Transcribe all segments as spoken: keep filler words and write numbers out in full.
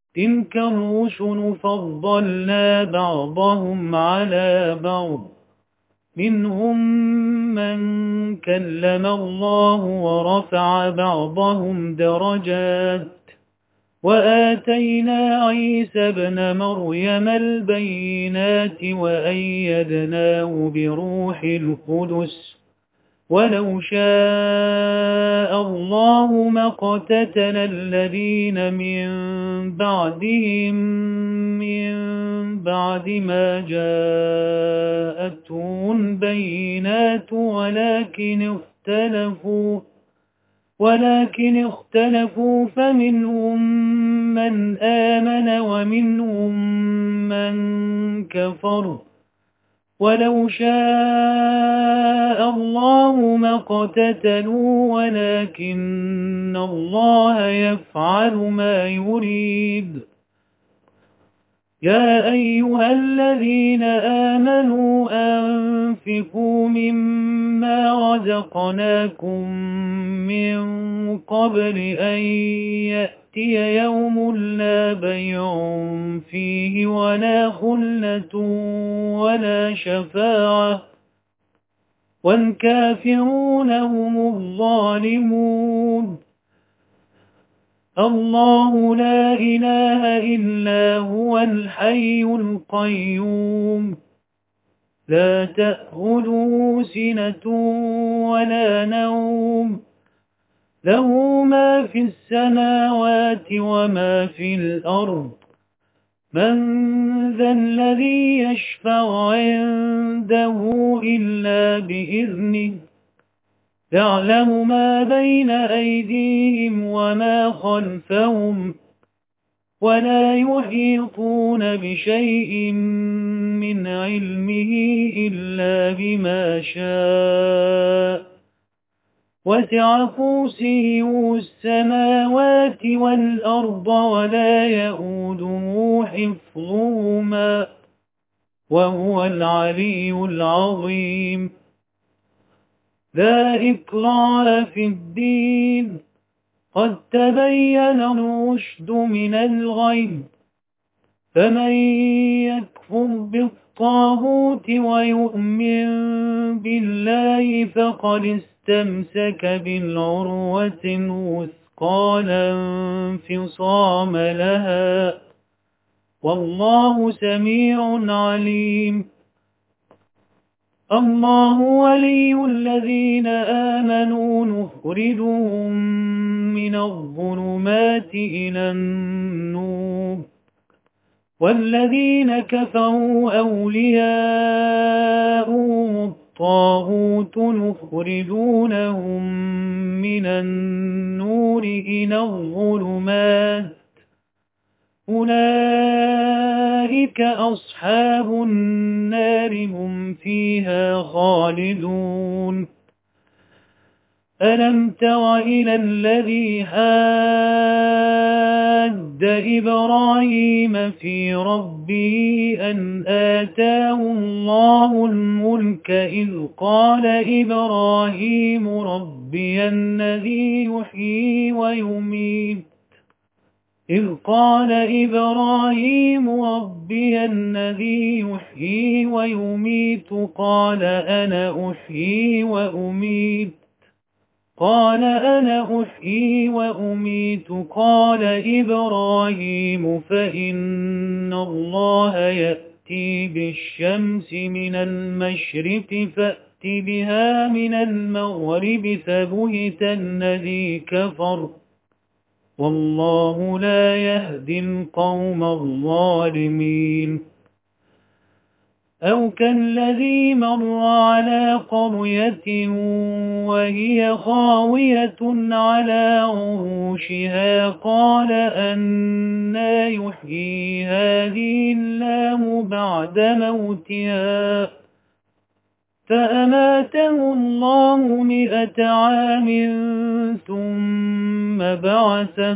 تلك الرسل فضلنا بعضهم على بعض منهم من كلم الله ورفع بعضهم درجات وآتينا عيسى ابن مريم البينات وأيدناه بروح القدس ولو شاء الله ما اقتتل الذين من بعدهم من بعد ما جاءتهم البينات ولكن اختلفوا ولكن اختلفوا فمنهم من آمن ومنهم من كفر ولو شاء الله ما اقتتلوا ولكن الله يفعل ما يريد يا أيها الذين آمنوا أنفقوا مما رزقناكم من قبل أن يأتي يوم لا بيع فيه ولا خلة ولا شفاعة والكافرون هم الظالمون الله لا إله إلا هو الحي القيوم لا تأخذه سنة ولا نوم له ما في السماوات وما في الأرض من ذا الذي يشفع عنده إلا بإذنه يعلم ما بين أيديهم وما خلفهم ولا يحيطون بشيء من علمه إلا بما شاء وسع كرسيه السماوات والأرض ولا يئوده حفظهما وهو العلي العظيم لا إكراه في الدين قد تبين الرشد من الغي فمن يكفر بالطاغوت ويؤمن بالله فقد استمسك بالعروة الوثقى لا انفصام لها والله سميع عليم الله ولي الذين آمنوا نخرجهم من الظلمات إلى النور والذين كفروا أولياؤهم الطاغوت نخرجونهم من النور إلى الظلمات أولئك أصحاب النار هم فيها خالدون ألم تر إلى الذي حاد إبراهيم في ربه أن آتاه الله الملك إذ قال إبراهيم ربي الذي يحيي ويميت إذ قال إبراهيم ربي الذي يحيي ويميت قال أنا أحيي وأميت قال أنا أحيي وأميت قال إبراهيم فإن الله يأتي بالشمس من المشرق فأت بها من المغرب فبهت الذي كفر والله لا يهدي القوم الظالمين أو كالذي مر على قرية وهي خاوية على عروشها قال أنى يحيي هذه الله بعد موتها فأماته الله مئة عام ثم بعثه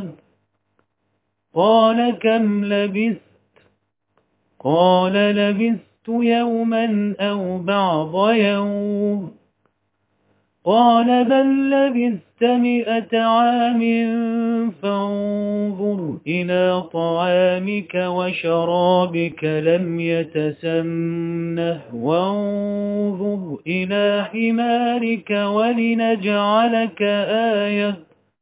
قال كم لبثت قال لبثت يوما أو بعض يوم قال بل لبثت مئة عام فانظر إلى طعامك وشرابك لم يتسنه وانظر إلى حمارك ولنجعلك آية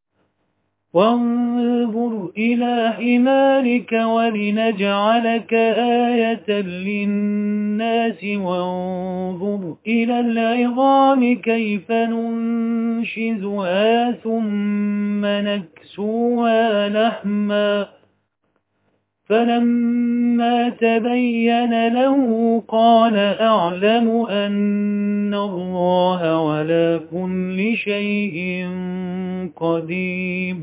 وانظر إلى حمارك ولنجعلك آية للناس وانظر إلى العظام كيف ننشزها ثم نكسوها لحما فلما تبين له قال أعلم أن الله على كل شيء قدير.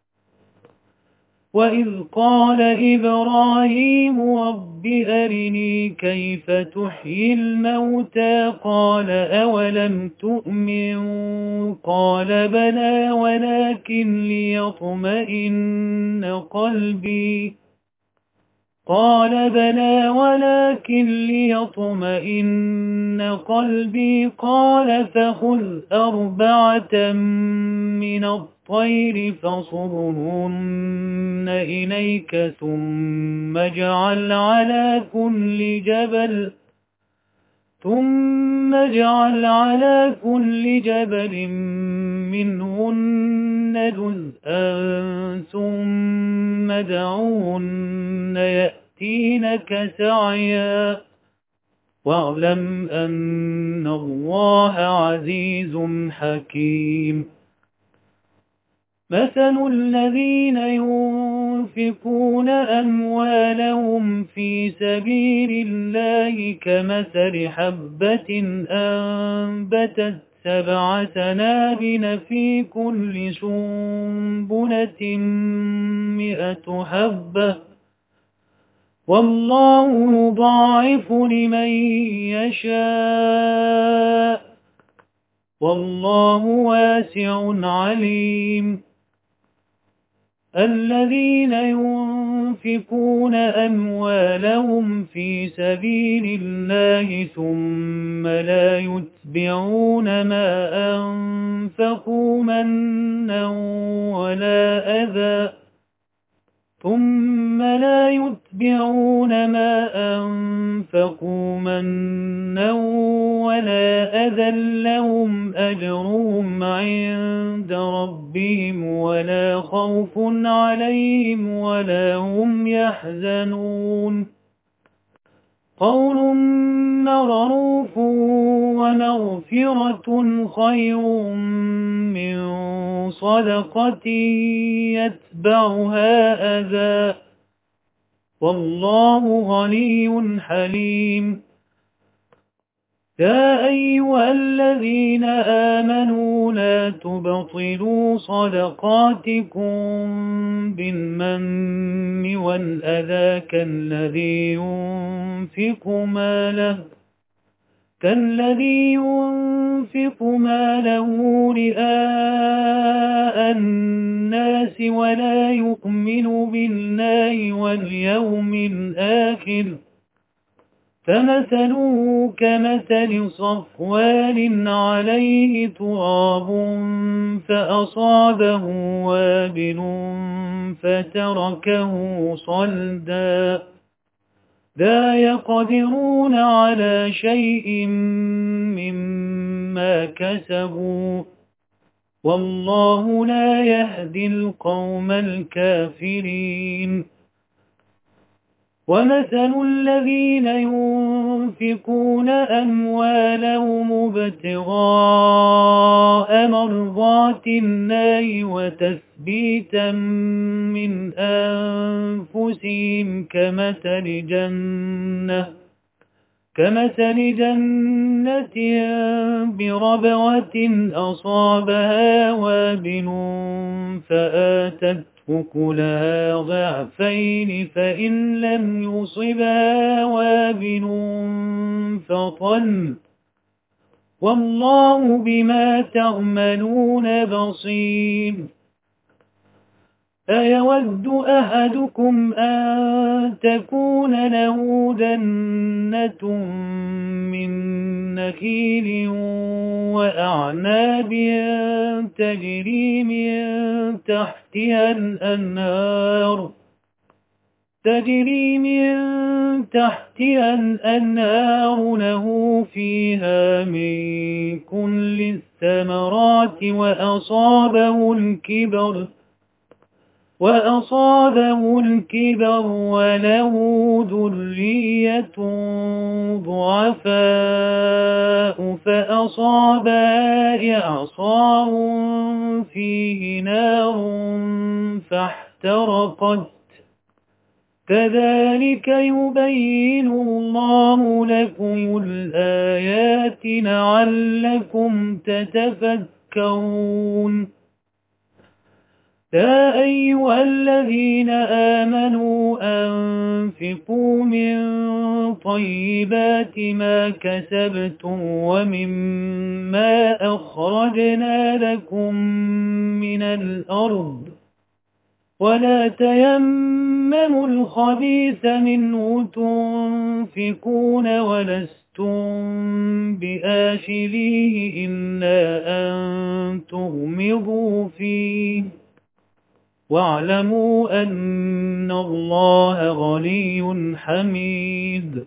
وإذ قال إبراهيم رب أرني كيف تحيي الموتى قال أولم تؤمن قال بلى ولكن ليطمئن قلبي قال بلى ولكن ليطمئن قلبي قال فخذ أربعة من الطير فصرهن إليك ثم اجعل على كل جبل ثم اجعل على كل جبل منهن جزءا ثم ادعهن يأتينك سعيا واعلم أن الله عزيز حكيم. مثل الذين ينفقون أموالهم في سبيل الله كمثل حبة أنبتت سبع سنابل في كل سنبلة مئة حبة والله يضاعف لمن يشاء والله واسع عليم. الذين ينفقون أموالهم في سبيل الله ثم لا يتبعون ما أنفقوا منا ولا أذى ثم لا يتبعون ما أنفقوا منا ولا أذى لهم أجرهم عند ربهم ولا خوف عليهم ولا هم يحزنون. قول معروف ومغفرة خير من صدقة يتبعها أذى والله غني حليم. يا أيها الذين آمنوا لا تبطلوا صدقاتكم بالمن والأذى كالذي ينفق ماله كالذي ينفق ماله رئاء الناس ولا يؤمن بالله واليوم الآخر فمثله كمثل صفوان عليه تراب فأصابه وابل فتركه صلدا لا يقدرون على شيء مما كسبوا والله لا يهدي القوم الكافرين. ومثل الذين ينفقون أموالهم ابتغاء مرضات الله وتثبيتا من أنفسهم كمثل جنة كمثل جنة بربوة أصابها وابل فآتت أكلها ضعفين فإن لم يصبها وابل فطل والله بما تعملون بصير. أيود أحدكم أن تكون له جنة من نخيل وأعناب تجري من تحتها الأنهار تجري من تحتها الأنهار له فيها من كل الثمرات وأصابه الكبر وأصابه الكبر وله ذرية ضعفاء فأصابها إعصار فيه نار فاحترقت كذلك يبين الله لكم الآيات لعلكم تتفكرون يا أيها الذين آمنوا أنفقوا من طيبات ما كسبتم ومما أخرجنا لكم من الأرض ولا تيمموا الخبيث منه تنفقون ولستم بآخذيه إلا أن تغمضوا فيه واعلموا أن الله غني حميد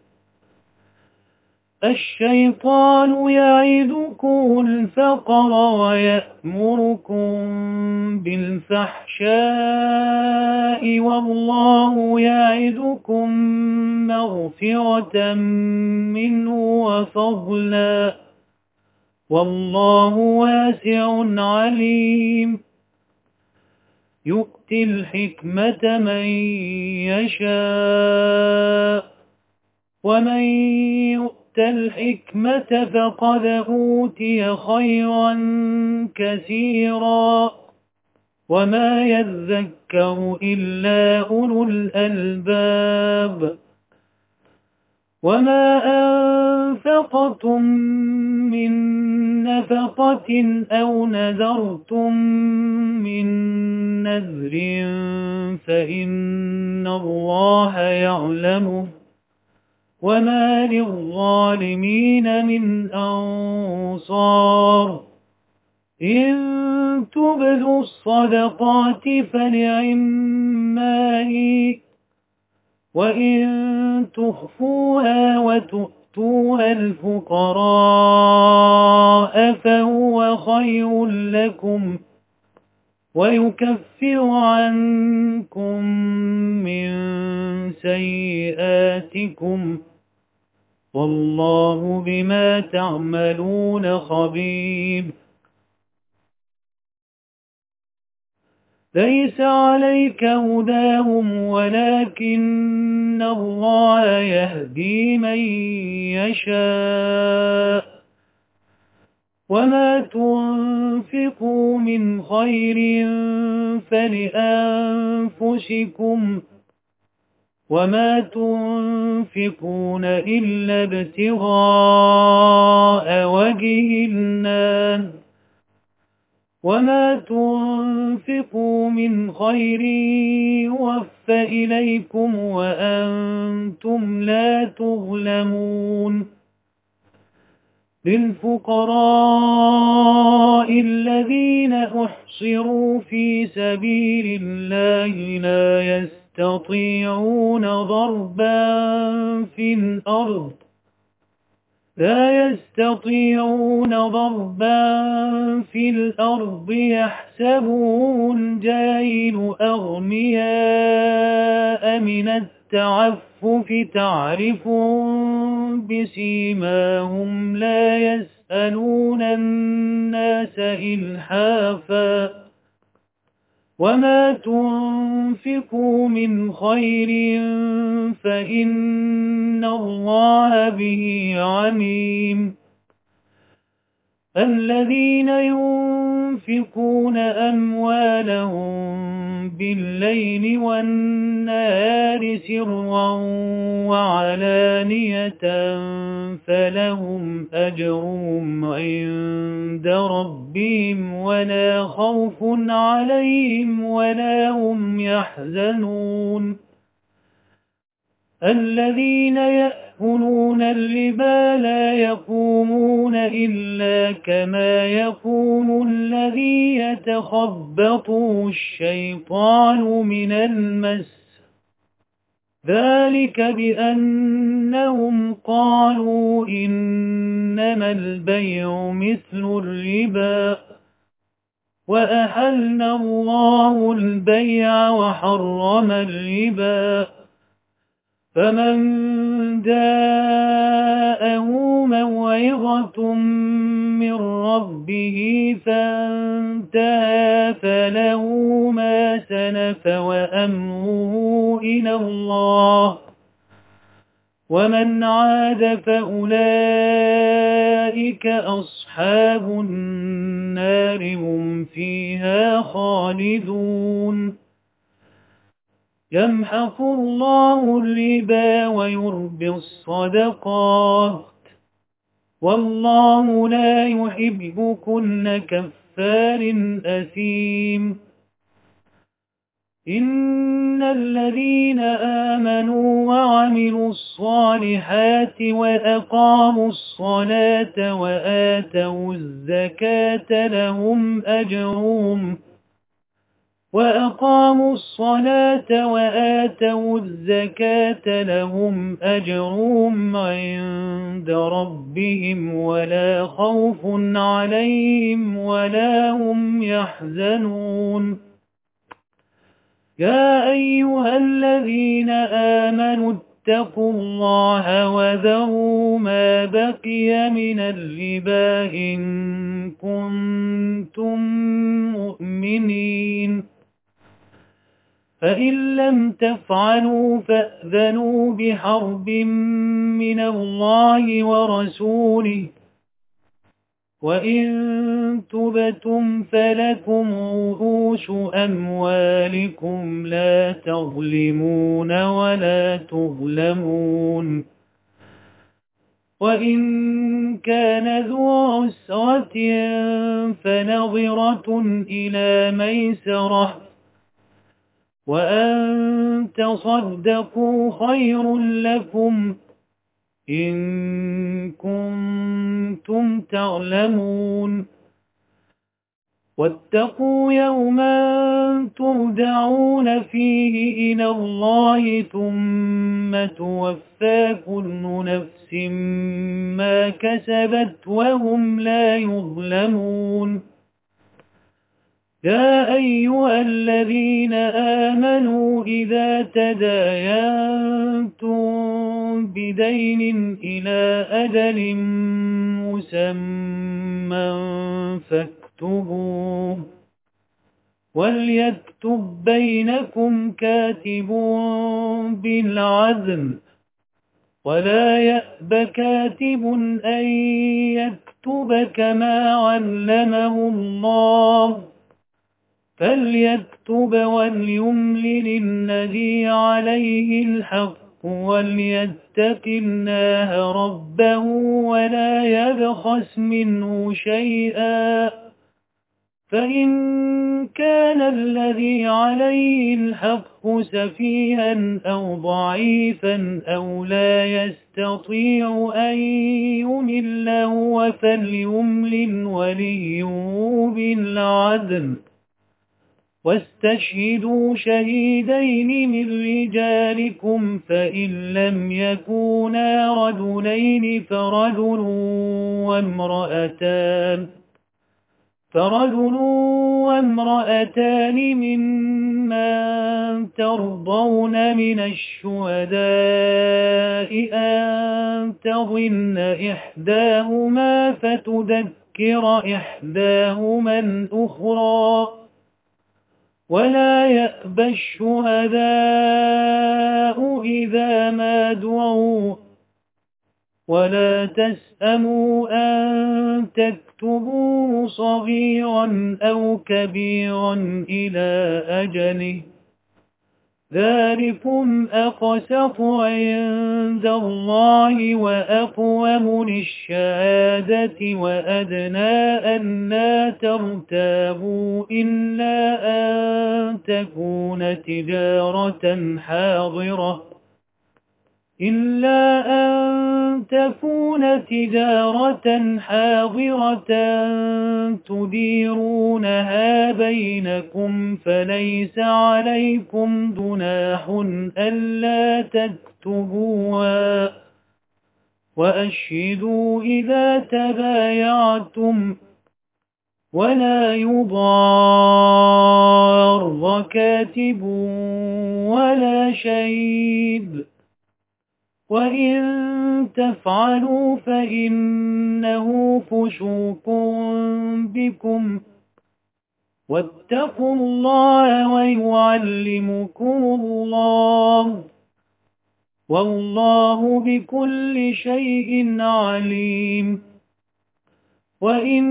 الشيطان يعدكم الفقر ويأمركم بالفحشاء والله يعدكم مغفرة منه وفضلا والله واسع عليم يؤتي الحكمة من يشاء ومن يؤت الحكمة فقد أوتي خيرا كثيرا وما يذكر إلا أولو الألباب وما أنفقتم من نفقة أو نذرتم من نذر فإن الله يعلمه وما للظالمين من أنصار إن تبدوا الصدقات فنعما هي وإن تخفوها وتؤتوها الفقراء فهو خير لكم ويكفر عنكم من سيئاتكم والله بما تعملون خبير ليس عليك هداهم ولكن الله يهدي من يشاء وما تنفقوا من خير فلأنفسكم وما تنفقون إلا ابتغاء وجه الله وما تنفقوا من خير يوفى إليكم وأنتم لا تظلمون للفقراء الذين أحصروا في سبيل الله لا يستطيعون ضربا في الأرض لا يستطيعون ضربا في الأرض يحسبهم الجاهل أغنياء من التعفف تعرفهم بسيماهم لا يسألون الناس إلحافا وما تنفقوا من خير فإن الله به عليم الذين ينفقون أموالهم بالليل والنهار سرا وعلانية فلهم أجرهم عند ربهم ولا خوف عليهم ولا هم يحزنون الذين يأكلون الربا لا يقومون إلا كما يقوم الذي يتخبطه الشيطان من المس ذلك بأنهم قالوا إنما البيع مثل الربا وأحلنا الله البيع وحرم الربا فمن جاءه موعظة من ربه فانتهى فله ما سلف وأمره إلى الله ومن عاد فأولئك أصحاب النار هم فيها خالدون يمحق الله الربا ويربي الصدقات والله لا يحب كل كفار أثيم إن الذين آمنوا وعملوا الصالحات وأقاموا الصلاة وآتوا الزكاة لهم أجرهم وأقاموا الصلاة وآتوا الزكاة لهم أجرهم عند ربهم ولا خوف عليهم ولا هم يحزنون يا أيها الذين آمنوا اتقوا الله وذروا ما بقي من الربا إن كنتم مؤمنين فإن لم تفعلوا فأذنوا بحرب من الله ورسوله وإن تبتم فلكم رؤوس أموالكم لا تظلمون ولا تظلمون وإن كان ذو عسرة فنظرة إلى ميسرة وأن تصدقوا خير لكم إن كنتم تعلمون واتقوا يوما ترجعون فيه إلى الله ثم توفى كل نفس ما كسبت وهم لا يظلمون يا أيها الذين آمنوا إذا تداينتم بدين إلى أجل مسمى فاكتبوه وليكتب بينكم كاتب بالعدل ولا يأب كاتب أن يكتب كما علمه الله فليكتب وليملل الذي عليه الحق وليتق الله ربه ولا يبخس منه شيئا فإن كان الذي عليه الحق سفيها أو ضعيفا أو لا يستطيع أن يمل هو فليملل وليه بالعدل واستشهدوا شهيدين من رجالكم فإن لم يكونا رجلين فرجل وامرأتان فرجل وامرأتان ممن ترضون من الشهداء أن تضل إحداهما فتذكر إحداهما الأخرى ولا يأبى الشهداء إذا ما دعوا ولا تسأموا أن تكتبوه صغيرا أو كبيرا إلى أجله، ذلكم أقسط عند الله وأقوم للشهادة وأدنى أن لا ترتابوا إلا أن تكون تجارة حاضرة إلا أن تكون تجارة حاضرة تديرونها بينكم فليس عليكم جناح ألا تكتبوها، وأشهدوا إذا تبايعتم، ولا يضار كاتب ولا شهيد، وإن تفعلوا فإنه فسوق بكم، واتقوا الله ويعلمكم الله، والله بكل شيء عليم. وإن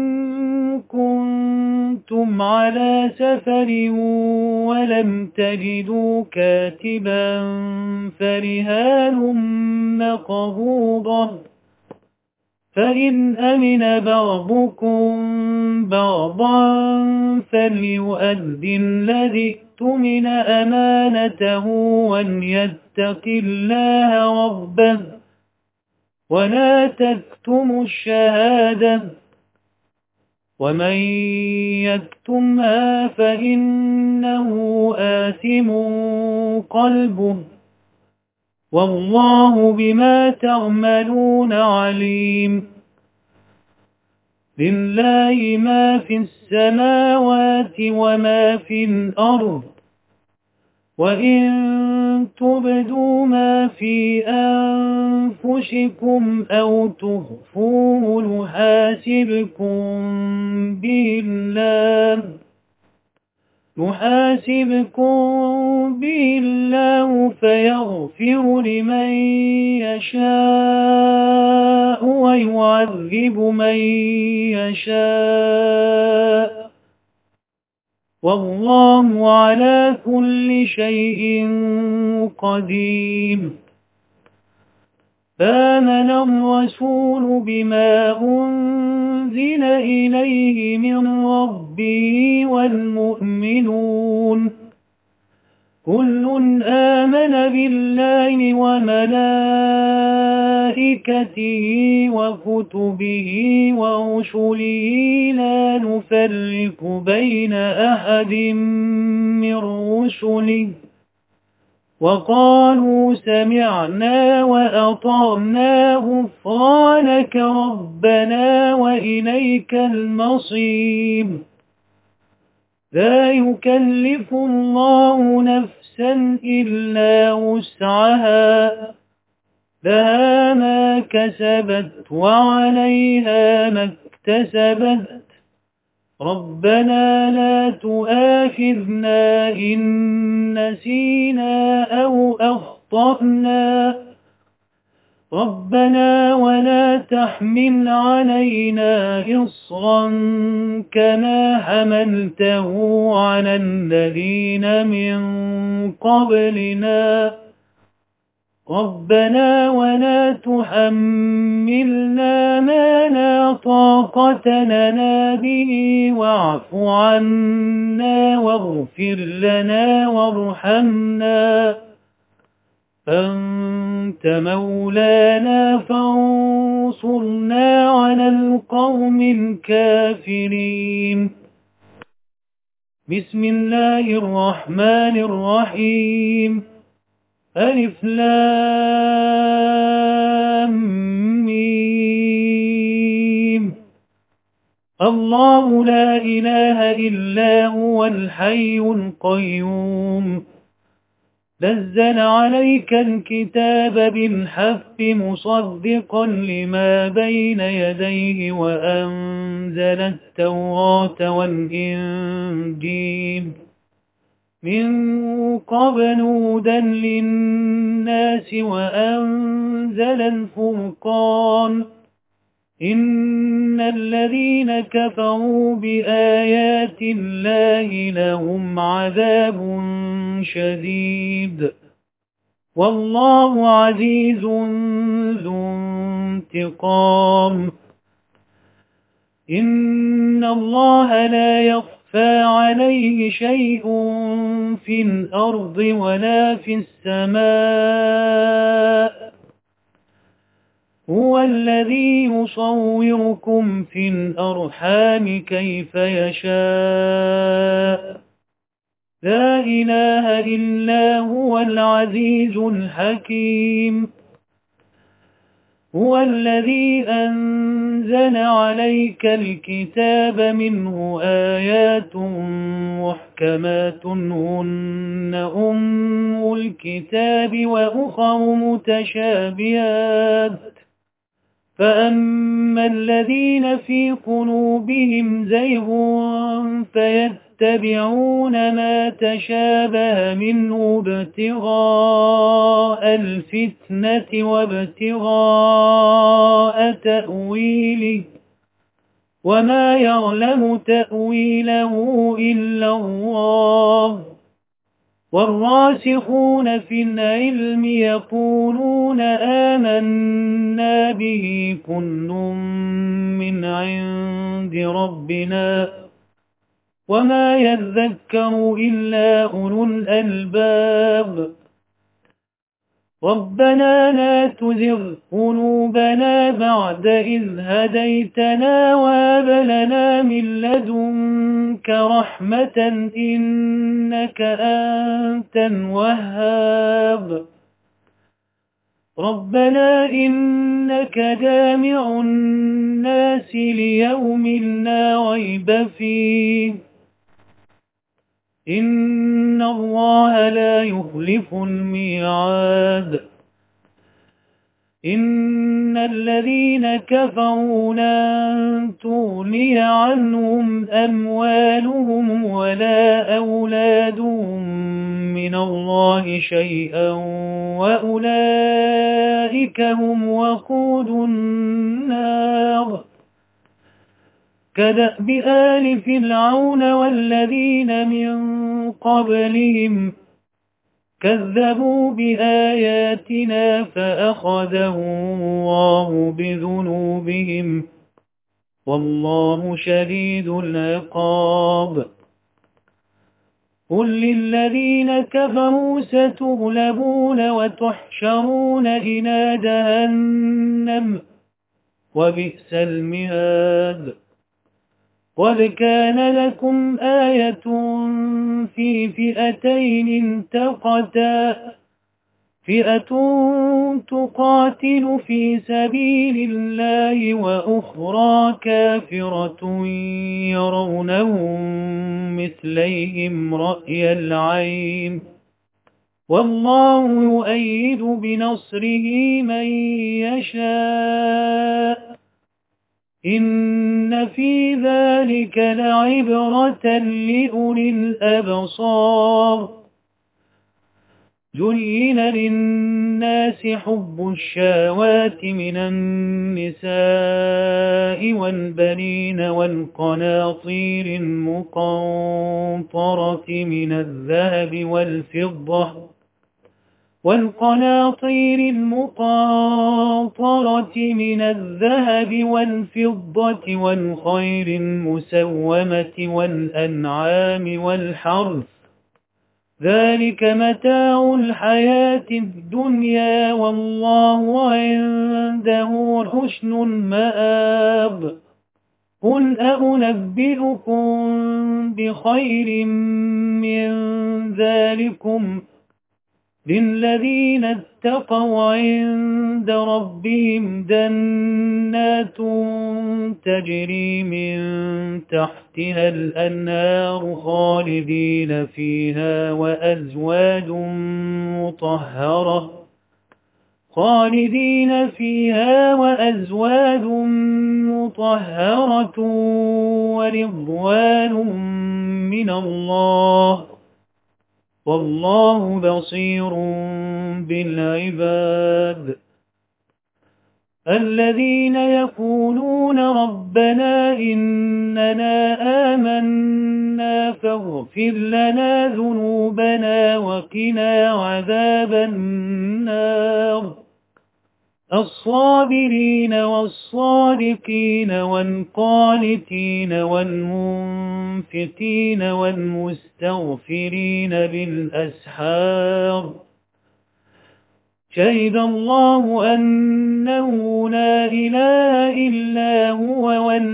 كنتم على سفر ولم تجدوا كاتبا فرهان مقبوضة، فإن أمن بعضكم بعضا فليؤدي الذي اؤتمن أمانته وليتق الله ربه، ولا تكتموا الشهادة، ومن يكتمها فإنه آثم قلبه، والله بما تعملون عليم. لله ما في السماوات وما في الأرض، وإن تبدوا ما في أنفسكم أو تخفوه يحاسبكم به الله يحاسبكم به الله فيغفر لمن يشاء ويعذب من يشاء، والله على كل شيء قدير. فآمن الرسول بما أنزل إليه من ربه والمؤمنون كل آمن بالله وملائكته وكتبه ورسله لا نفرق بين أحد من رسله، وقالوا سمعنا وأطعنا غفرانك ربنا وإليك المصير. لا يكلف الله نفسا إلا وسعها، لها ما كسبت وعليها ما اكتسبت، ربنا لا تؤاخذنا إن نسينا أو أخطأنا، ربنا ولا تحمل علينا إصرا كما حملته على الذين من قبلنا، ربنا ولا تحملنا ما لا طاقة لنا به واعف عنا واغفر لنا وارحمنا، أنت مولانا فانصرنا على القوم الكافرين. بسم الله الرحمن الرحيم. ألف لام ميم. الله لا إله إلا هو الحي القيوم، نزل عليك الكتاب بالحق مصدقا لما بين يديه وأنزل التوراة والإنجيل من قبل هدى للناس وأنزل الفرقان إن الذين كفروا بآيات الله لهم عذاب شديد والله عزيز ذو انتقام إن الله لا يخفى عليه شيء في الأرض ولا في السماء هو الذي يصوركم في الأرحام كيف يشاء لا إله إلا هو العزيز الحكيم هو الذي أنزل عليك الكتاب منه آيات محكمات هن أم الكتاب وأخر متشابهات فأما الذين في قلوبهم زيغ فيتبعون ما تشابه منه ابتغاء الفتنة وابتغاء تأويله وما يعلم تأويله إلا الله والراسخون في العلم يقولون آمنا به كل من عند ربنا وما يذكر إلا أولو الألباب ربنا لا تزغ قلوبنا بعد إذ هديتنا وهب لنا من لدنك رحمة إنك أنت الوهاب ربنا إنك جامع الناس ليوم لا ريب فيه إن الله لا يخلف الميعاد إن الذين كفروا لن تغني عنهم أموالهم ولا أولادهم من الله شيئا وأولئك هم وقود النار كدأب آل فرعون والذين من قبلهم كذبوا بآياتنا فأخذهم الله بذنوبهم والله شديد العقاب قل للذين كفروا ستغلبون وتحشرون إلى جهنم وبئس المهاد قد كان لكم آية في فئتين التقتا فئة تقاتل في سبيل الله وأخرى كافرة يرونهم مثليهم رأي العين والله يؤيد بنصره من يشاء إن في ذلك لعبرة لأولي الأبصار زين للناس حب الشهوات من النساء والبنين والقناطير المقنطرة من الذهب والفضة والقناطير المقنطرة من الذهب والفضة والخير المسومة والأنعام والحرث ذلك متاع الحياة الدنيا والله عنده حسن المآب قل أنبئكم بخير من ذلكم للذين اتقوا عند ربهم جنات تجري من تحتها الأنهار خالدين فيها وأزواج مطهرة خالدين فيها وأزواج مطهرة ورضوان من الله والله بصير بالعباد. الذين يقولون ربنا إننا آمنا فاغفر لنا ذنوبنا وقنا عذاب النار. الصابرين والصادقين والقانتين والمنفقين والمستغفرين بالأسحار. شهد الله أنه لا إله إلا هو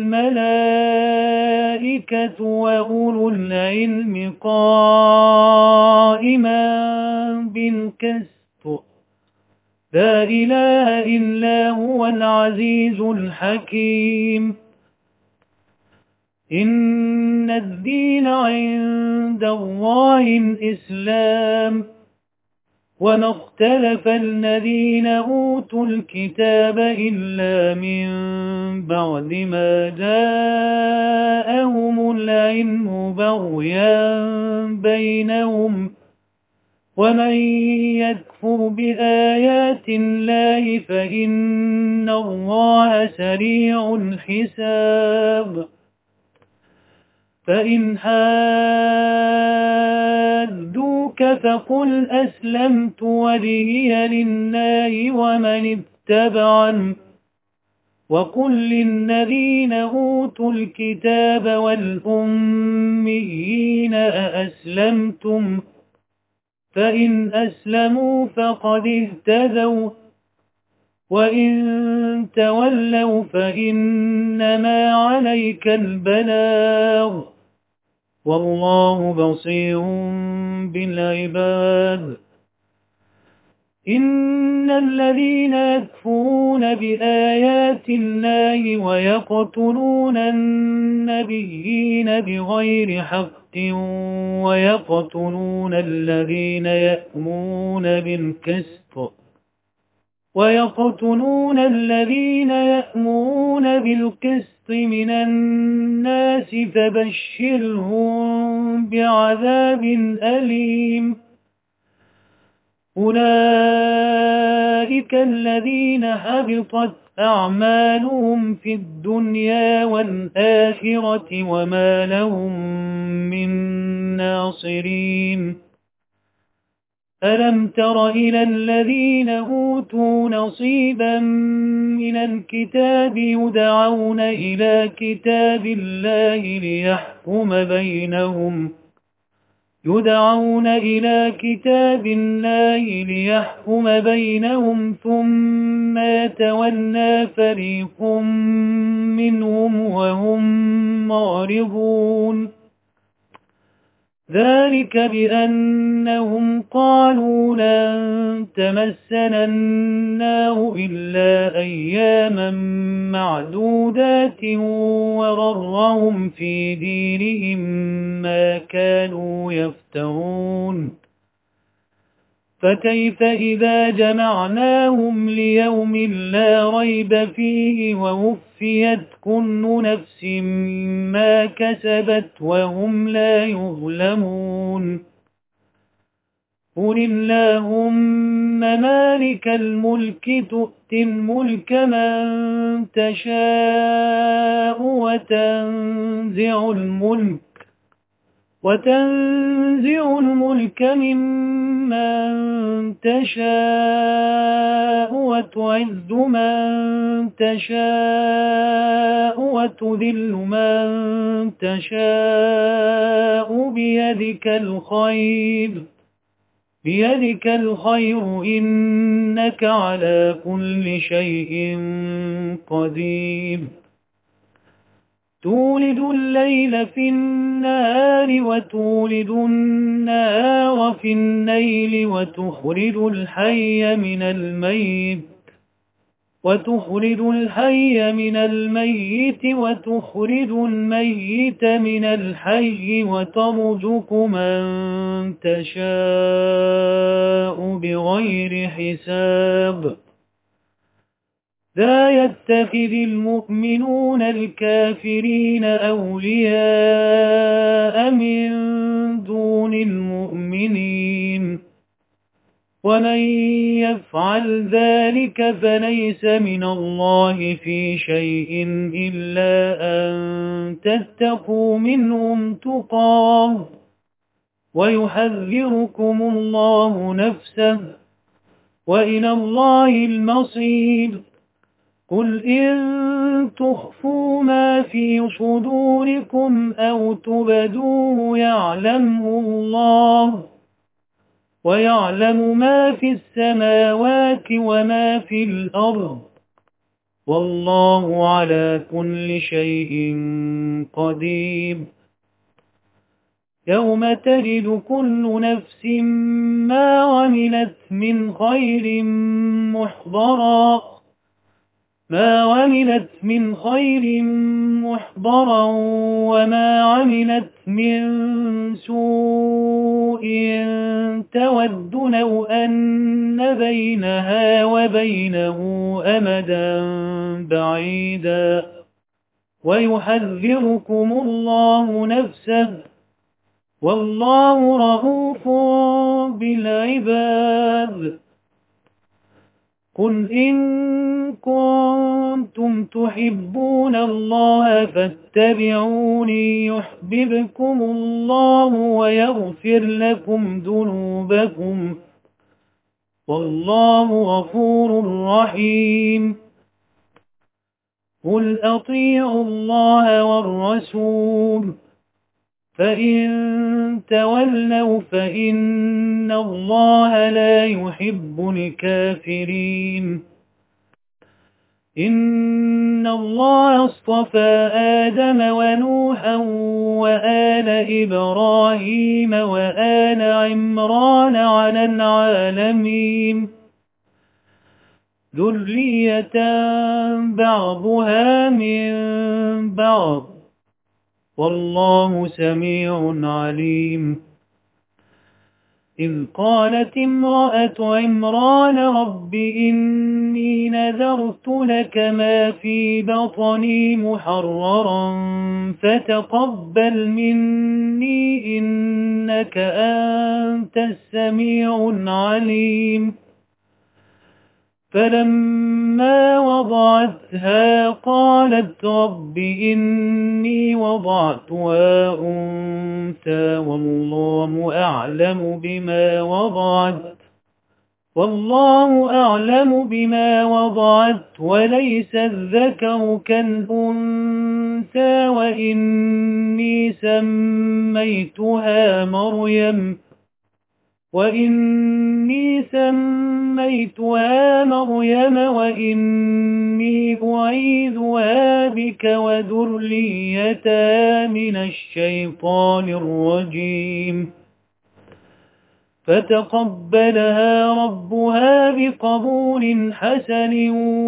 والملائكة وأولو العلم قائما بالقسط. لا إله إلا هو العزيز الحكيم. إن الدين عند الله الإسلام. وما اختلف الذين أوتوا الكتاب إلا من بعد ما جاءهم العلم بغيا بينهم. ومن يكفر بآيات الله فإن الله سريع الحساب. فإن حادوك فقل أسلمت وجهي لله ومن اتبعني. وقل للذين أوتوا الكتاب والأميين أأسلمتم؟ فإن أسلموا فقد اهتدوا. وإن تولوا فإنما عليك البلاغ والله بصير بالعباد. إن الذين يكفرون بآيات الله ويقتلون النبيين بغير حق ويقتلون الذين يأمرون بالقسط ويقتلون الذين يأمرون بالقسط من الناس فبشرهم بعذاب أليم. أولئك الذين حبطت أعمالهم في الدنيا والآخرة وما لهم من ناصرين. ألم تر إلى الذين أوتوا نصيبا من الكتاب يدعون إلى كتاب الله ليحكم بينهم يدعون إلى كتاب الله ليحكم بينهم ثم يتولى فريق منهم وهم معرضون. ذلك بأنهم قالوا لن تمسنا النار إلا أياما معدودات وغرهم في دينهم ما كانوا يفترون. فكيف إذا جمعناهم ليوم لا ريب فيه ووفيت كل نفس ما كسبت وهم لا يظلمون. قل اللهم مالك الملك تؤتي الملك من تشاء وتنزع الملك وتنزع الملك ممن تشاء وتعز من تشاء وتذل من تشاء بيدك الخير بيدك الخير إنك على كل شيء قدير. تولد الليل في النهار وتولد النهار في الليل وتخرج الحي من الميت وتخرج الحي من الميت وتخرج الميت من الحي وترزق من تشاء بغير حساب. لا يتخذ المؤمنون الكافرين أولياء من دون المؤمنين ومن يفعل ذلك فليس من الله في شيء إلا أن تتقوا منهم تقاه ويحذركم الله نفسه وإلى الله المصير قل إن تخفوا ما في صدوركم أو تبدوه يعلمه الله ويعلم ما في السماوات وما في الأرض والله على كل شيء قدير يوم تجد كل نفس ما عملت من خير محضرا ما عملت من خير محضرا وما عملت من سوء تود لو أن بينها وبينه أمدا بعيدا ويحذركم الله نفسه والله رؤوف بالعباد قل إن كنتم تحبون الله فاتبعوني يحببكم الله ويغفر لكم ذنوبكم والله غفور رحيم قل أطيعوا الله والرسول فإن تولوا فإن الله لا يحب الكافرين إن الله اصطفى آدم ونوحا وآل إبراهيم وآل عمران على العالمين ذرية بعضها من بعض والله سميع عليم إذ قالت امرأة عمران رب إني نذرت لك ما في بطني محررا فتقبل مني إنك أنت السميع العليم فلما وضعتها قالت رب إني وضعتها أنثى والله أعلم بما وضعت والله أعلم بما وضعت وليس الذكر كالأنثى وإني سميتها مريم وإني سميتها مريم وإني أعيذها بك وذريتها من الشيطان الرجيم فتقبلها ربها بقبول حسن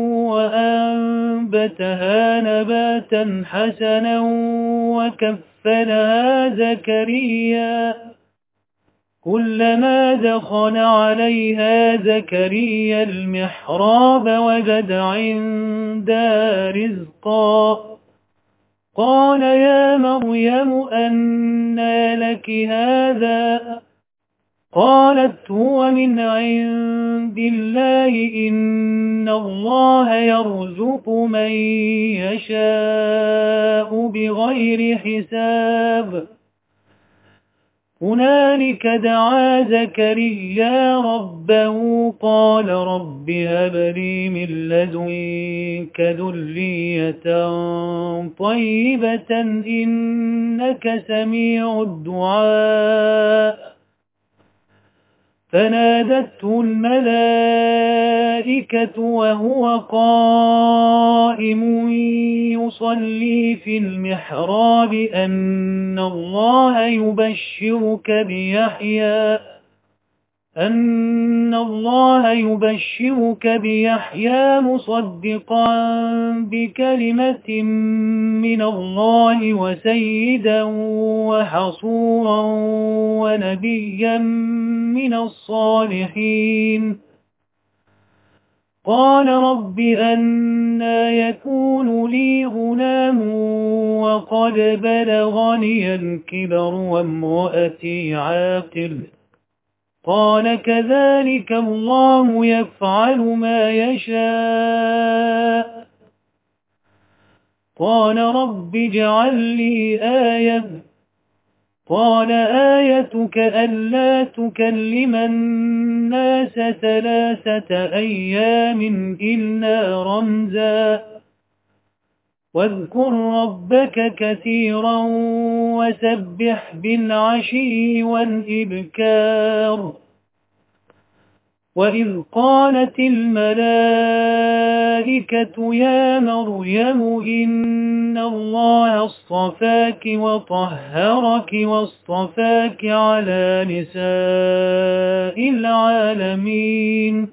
وأنبتها نباتا حسنا وكفلها زكريا كلما دخل عليها زكريا المحراب وجد عندها رزقا قال يا مريم أنى لك هذا قالت هو من عند الله إن الله يرزق من يشاء بغير حساب هنالك دعا زكريا ربه قال رب هب لي من لدنك ذرية طيبة إنك سميع الدعاء فنادته الملائكة وهو قائم يصلي في المحراب أن الله يبشرك بيحيى أن الله يبشرك بيحيى مصدقا بكلمة من الله وسيدا وحصورا ونبيا من الصالحين قال رب أنى يكون لي غلام وقد بلغني الكبر وامرأتي عاقر قال كذلك الله يفعل ما يشاء قال رب اجعل لي آية قال آيتك ألا تكلم الناس ثلاثة أيام إلا رمزا واذكر ربك كثيرا وسبح بالعشي والإبكار وإذ قالت الملائكة يا مريم إن الله اصطفاك وطهرك واصطفاك على نساء العالمين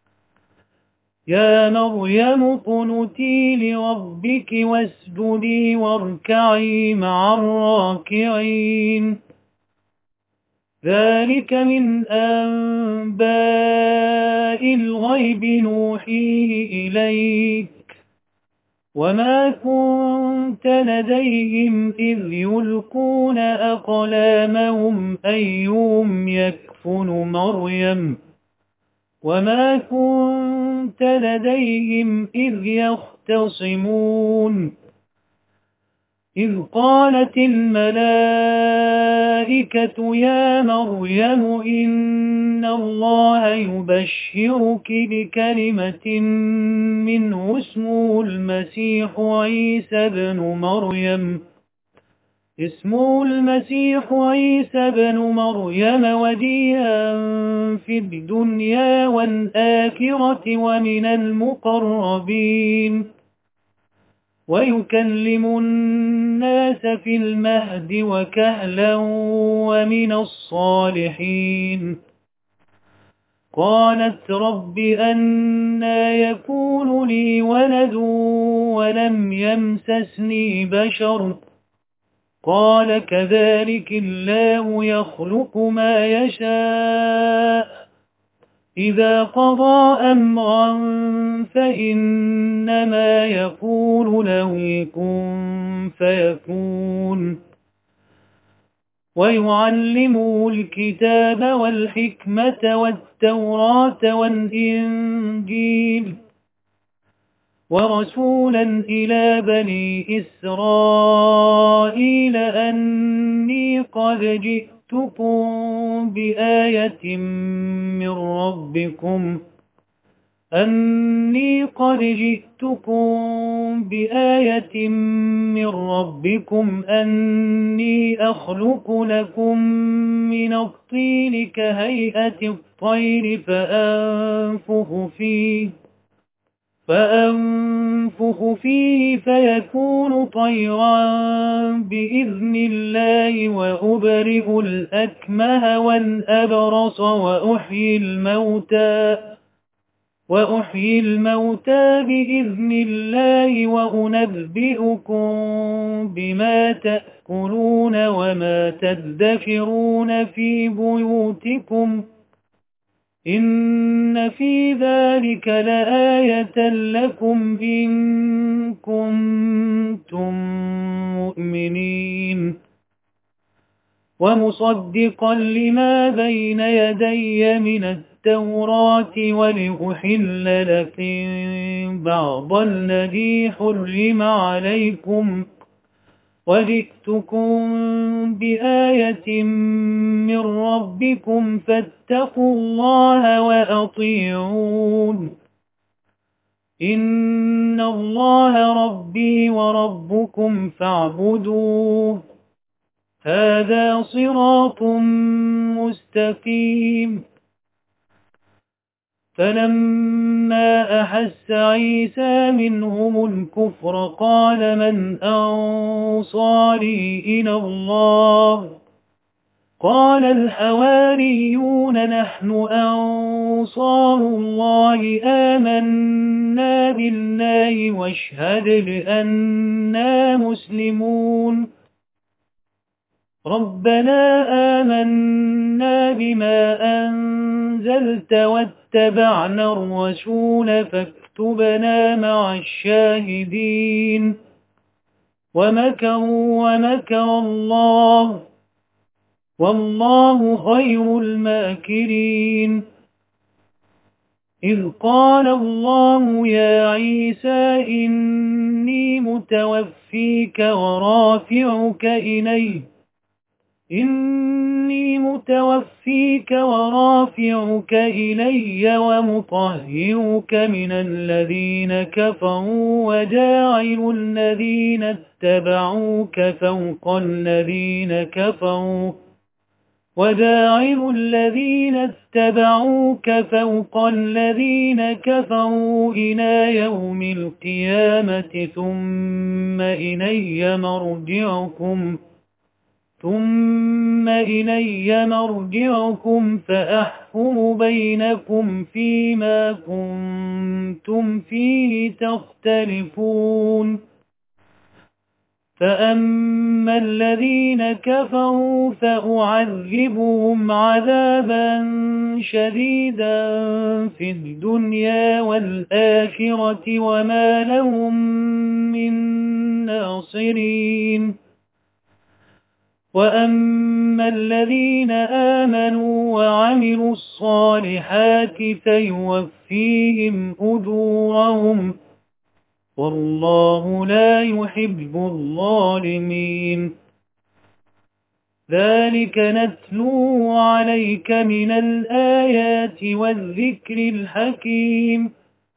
يا مريم اقنتي لربك واسجدي واركعي مع الراكعين ذلك من أنباء الغيب نوحيه إليك وما كنت لديهم إذ يلقون أقلامهم أيهم يكفل مريم وما كنت لديهم إذ يختصمون إذ قالت الملائكة يا مريم إن الله يبشرك بكلمة منه اسمه المسيح عيسى بن مريم اسمه المسيح عيسى بن مريم وجيها في الدنيا والآخرة ومن المقربين ويكلم الناس في المهد وكهلا ومن الصالحين قالت رب أنى يكون لي ولد ولم يمسسني بشر قال كذلك الله يخلق ما يشاء إذا قضى أمرا فإنما يقول له كن فيكون ويعلمه الكتاب والحكمة والتوراة والإنجيل ورسولا إلى بني إسرائيل أني قد جئتكم بآية من ربكم أني قد جئتكم بآية من ربكم أني أخلق لكم من الطين كهيئة الطير فأنفخ فيه فأنفخ فيه فيكون طيرا بإذن الله وأبرئ الأكمه والأبرص وأحيي الموتى وأحيي الموتى بإذن الله وأنبئكم بما تأكلون وما تدخرون في بيوتكم إن في ذلك لآية لكم إن كنتم مؤمنين ومصدقا لما بين يدي من التوراة ولأحل لكم بعض الذي حرم عليكم وجئتكم بآية من ربكم فاتقوا الله وأطيعون إن الله ربي وربكم فاعبدوه هذا صراط مستقيم فلما أحس عيسى منهم الكفر قال من أنصاري إلى الله قال الحواريون نحن أنصار الله آمنا بالله واشهد بأننا مسلمون ربنا آمنا بما أنزلت واتبعنا الرسول فاكتبنا مع الشاهدين ومكروا ومكر الله والله خير الماكرين إذ قال الله يا عيسى إني متوفيك ورافعك إلي إني متوفيك ورافعك إلي ومطهرك من الذين كفروا وجاعل الذين اتبعوك فوق الذين كفروا وجاعل الذين اتبعوك فوق الذين كفروا إلى يوم القيامة ثم إلي مرجعكم ثم إلي مرجعكم فأحكم بينكم فيما كنتم فيه تختلفون فأما الذين كفروا فأعذبهم عذابا شديدا في الدنيا والآخرة وما لهم من ناصرين وأما الذين آمنوا وعملوا الصالحات فيوفيهم أجورهم والله لا يحب الظالمين ذلك نتلوه عليك من الآيات والذكر الحكيم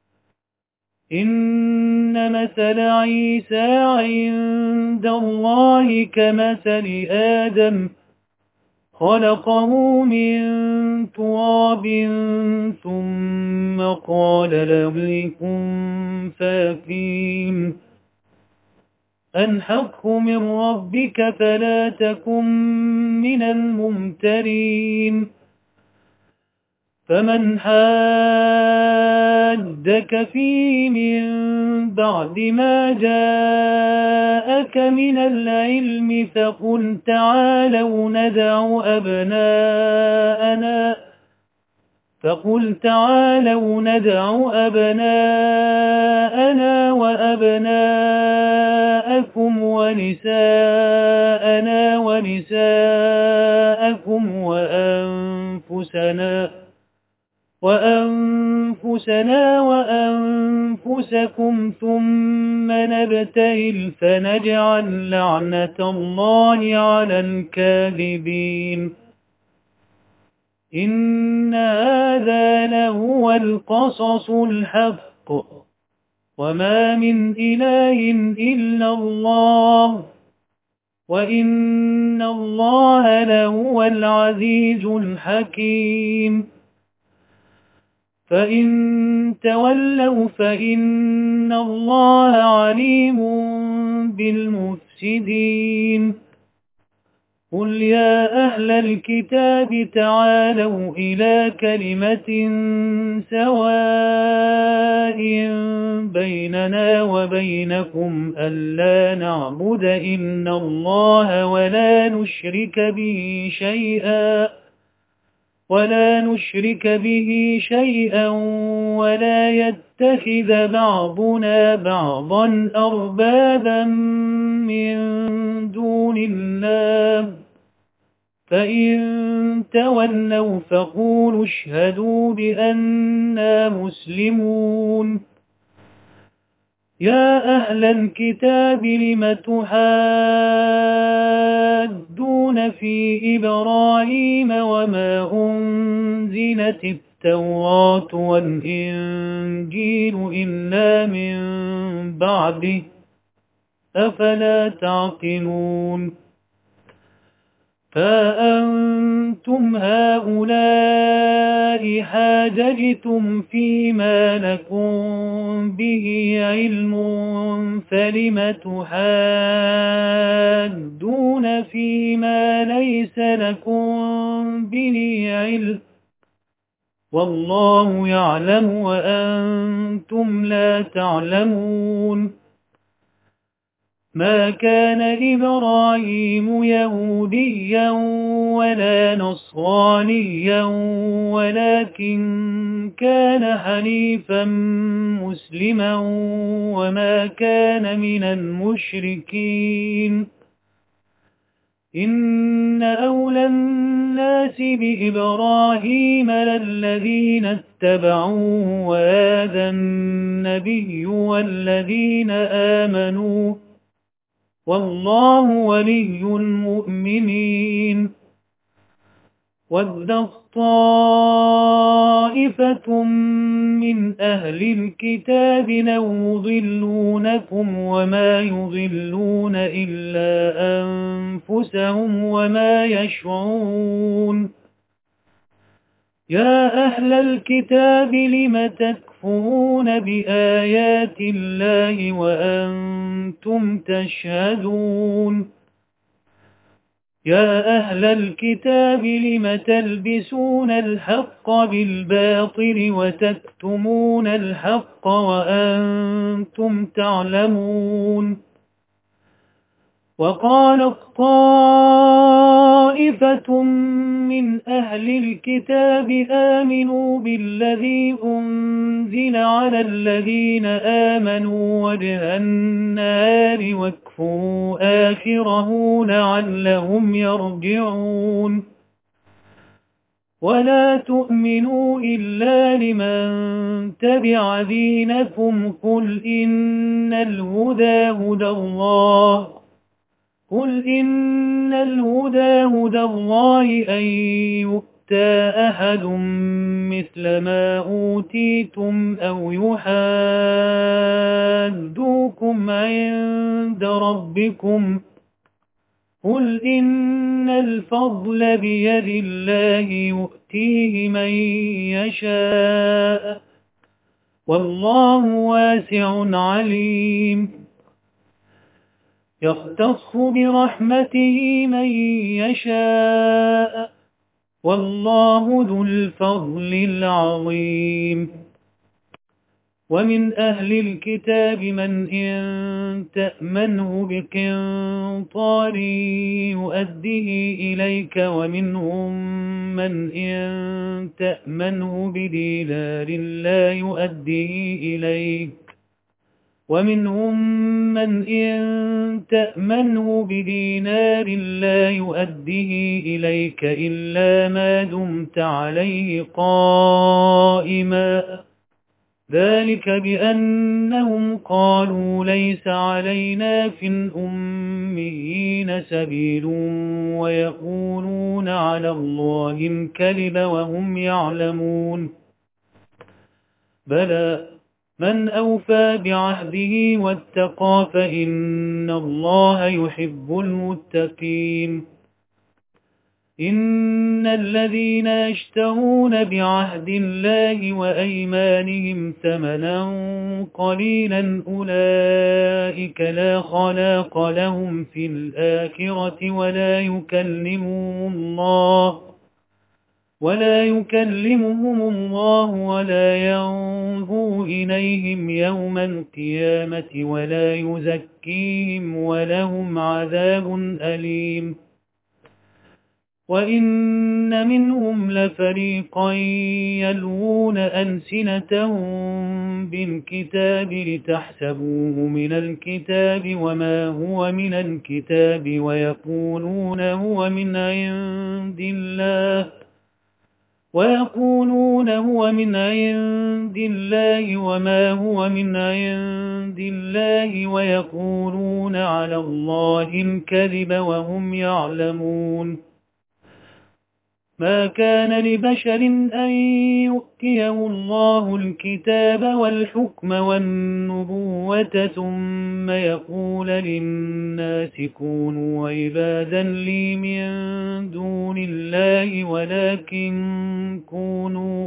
إن مثل عيسى عند الله كمثل آدم خلقه من تراب ثم قال له كن فيكون الحق من ربك فلا تكن من الممترين فمن حادك فيه من بعد ما جاءك من العلم فقل تعالوا ندع أبناءنا فقل تعالوا ندع أبناءنا وأبناءكم ونساءنا ونساءكم وأنفسنا وأنفسنا وأنفسكم ثم نبتهل فنجعل لعنة الله على الكاذبين إن هذا لهو القصص الحق وما من إله إلا الله وإن الله لهو العزيز الحكيم فإن تولوا فإن الله عليم بالمفسدين قل يا أهل الكتاب تعالوا إلى كلمة سواء بيننا وبينكم ألا نعبد إلا الله ولا نشرك به شيئا ولا نشرك به شيئا ولا يتخذ بعضنا بعضا أربابا من دون الله فإن تولوا فقولوا اشهدوا بأننا مسلمون يا أهل الكتاب لم تحاجون في إبراهيم وما أنزلت التوراة والإنجيل إلا من بعده أفلا تعقلون فأنتم هؤلاء حاججتم فيما لكم به علم فلم تحاجون فيما ليس لكم به علم والله يعلم وأنتم لا تعلمون ما كان إبراهيم يهوديا ولا نصرانيا ولكن كان حنيفا مسلما وما كان من المشركين إن أولى الناس بإبراهيم للذين اتبعوه وهذا النبي والذين آمنوا والله ولي المؤمنين ود طائفة من أهل الكتاب لو يضلونكم وما يضلون إلا أنفسهم وما يشعرون يا أهل الكتاب لم تكفرون بآيات الله وأنتم تشهدون يا أهل الكتاب لم تلبسون الحق بالباطل وتكتمون الحق وأنتم تعلمون وقالت طائفة من أهل الكتاب آمنوا بالذي أنزل على الذين آمنوا وجه النهار واكفروا آخره لعلهم يرجعون ولا تؤمنوا إلا لمن تبع دينكم قل إن الهدى هدى الله قل إن الهدى هدى الله أن يؤتى أحد مثل ما أوتيتم أو يحاجوكم عند ربكم قل إن الفضل بيد الله يؤتيه من يشاء والله واسع عليم يختص برحمته من يشاء والله ذو الفضل العظيم ومن أهل الكتاب من إن تأمنه بقنطار يؤديه إليك ومنهم من إن تأمنه بدينار لا يؤديه إليك ومنهم من إن تأمنه بدينار لا يؤديه إليك إلا ما دمت عليه قائما ذلك بأنهم قالوا ليس علينا في الأميين سبيل ويقولون على الله الكذب وهم يعلمون بلى من أوفى بعهده واتقى فإن الله يحب المتقين إن الذين يشترون بعهد الله وأيمانهم ثمنا قليلا أولئك لا خلاق لهم في الآخرة ولا يكلمهم الله ولا يكلمهم الله ولا ينظر إليهم يوم القيامة ولا يزكيهم ولهم عذاب أليم وإن منهم لفريقا يلوون ألسنتهم بالكتاب لتحسبوه من الكتاب وما هو من الكتاب ويقولون هو من عند الله ويقولون هو من عند الله وما هو من عند الله ويقولون على الله الكذب وهم يعلمون ما كان لبشر أن يؤتيه الله الكتاب والحكم والنبوة ثم يقول للناس كونوا عبادا لي من دون الله ولكن كونوا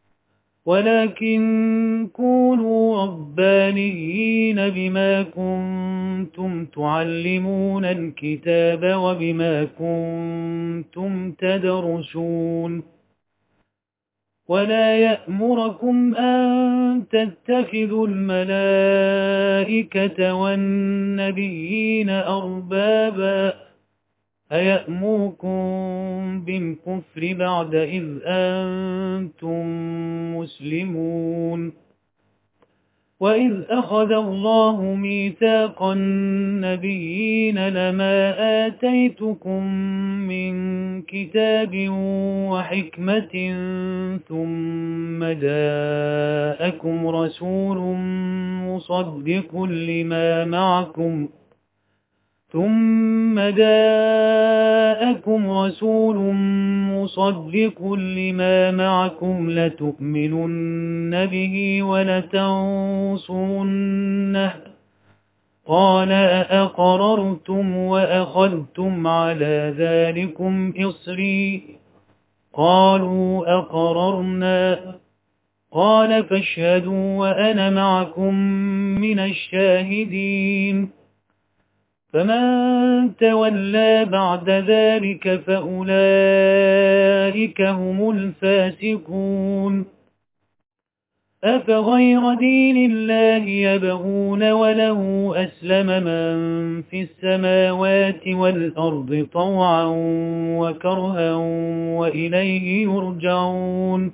ولكن كونوا ربانيين بما كنتم تعلمون الكتاب وبما كنتم تدرسون ولا يأمركم أن تتخذوا الملائكة والنبيين أربابا أيأمركم بالكفر بعد إذ أنتم مسلمون وإذ أخذ الله ميثاق النبيين لما آتيتكم من كتاب وحكمة ثم جاءكم رسول مصدق لما معكم ثم جاءكم رسول مصدق لما معكم لتؤمنن به ولتنصرنه قال أأقررتم وأخذتم على ذلكم إصري قالوا أقررنا قال فاشهدوا وأنا معكم من الشاهدين فمن تولى بعد ذلك فأولئك هم الفاسقون أفغير دين الله يبغون وله أسلم من في السماوات والأرض طوعا وكرها وإليه يرجعون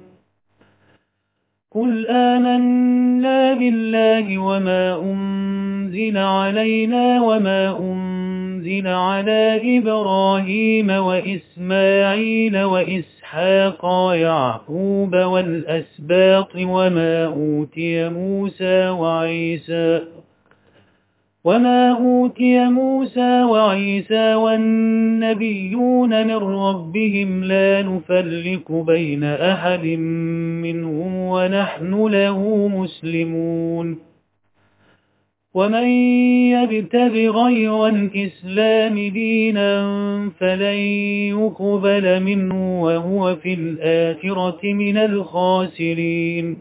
قل آمنا بالله وما أنزل علينا وما أنزل على إبراهيم وإسماعيل وإسحاق ويعقوب والأسباط وما أوتي موسى وعيسى وما أوتي موسى وعيسى والنبيون من ربهم لا نفرق بين أحد منهم ونحن له مسلمون ومن يبتغ غير الإسلام دينا فلن يقبل منه وهو في الآخرة من الخاسرين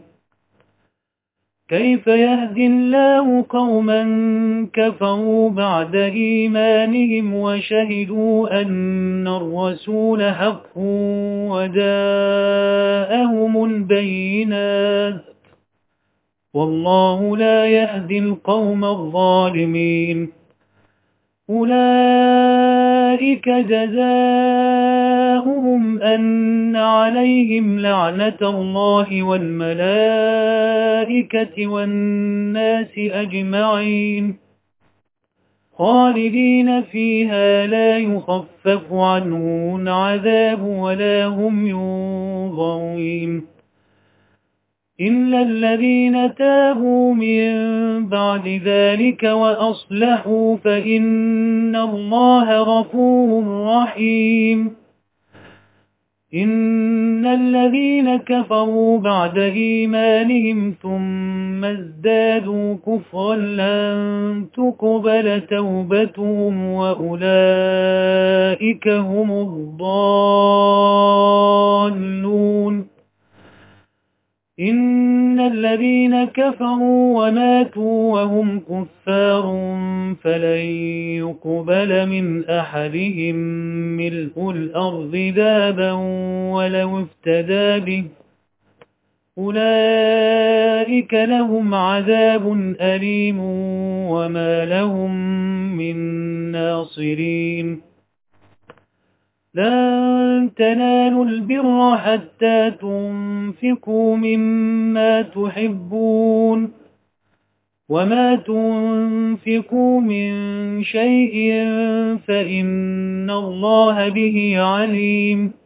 كيف يهدي الله قوما كفروا بعد إيمانهم وشهدوا أن الرسول حق وجاءهم البينات والله لا يهدي القوم الظالمين أولئك جزاؤهم أن عليهم لعنة الله والملائكة والناس أجمعين خالدين فيها لا يخفف عنهم العذاب ولا هم ينظرون إلا الذين تابوا من بعد ذلك وأصلحوا فإن الله غفور رحيم إن الذين كفروا بعد إيمانهم ثم ازدادوا كفرا لن تقبل توبتهم وأولئك هم الضالون إن الذين كفروا وماتوا وهم كفار فلن يقبل من أحدهم ملء الأرض ذهبا ولو افتدى به أولئك لهم عذاب أليم وما لهم من ناصرين لن تنالوا البر حتى تنفقوا مما تحبون وما تنفقوا من شيء فإن الله به عليم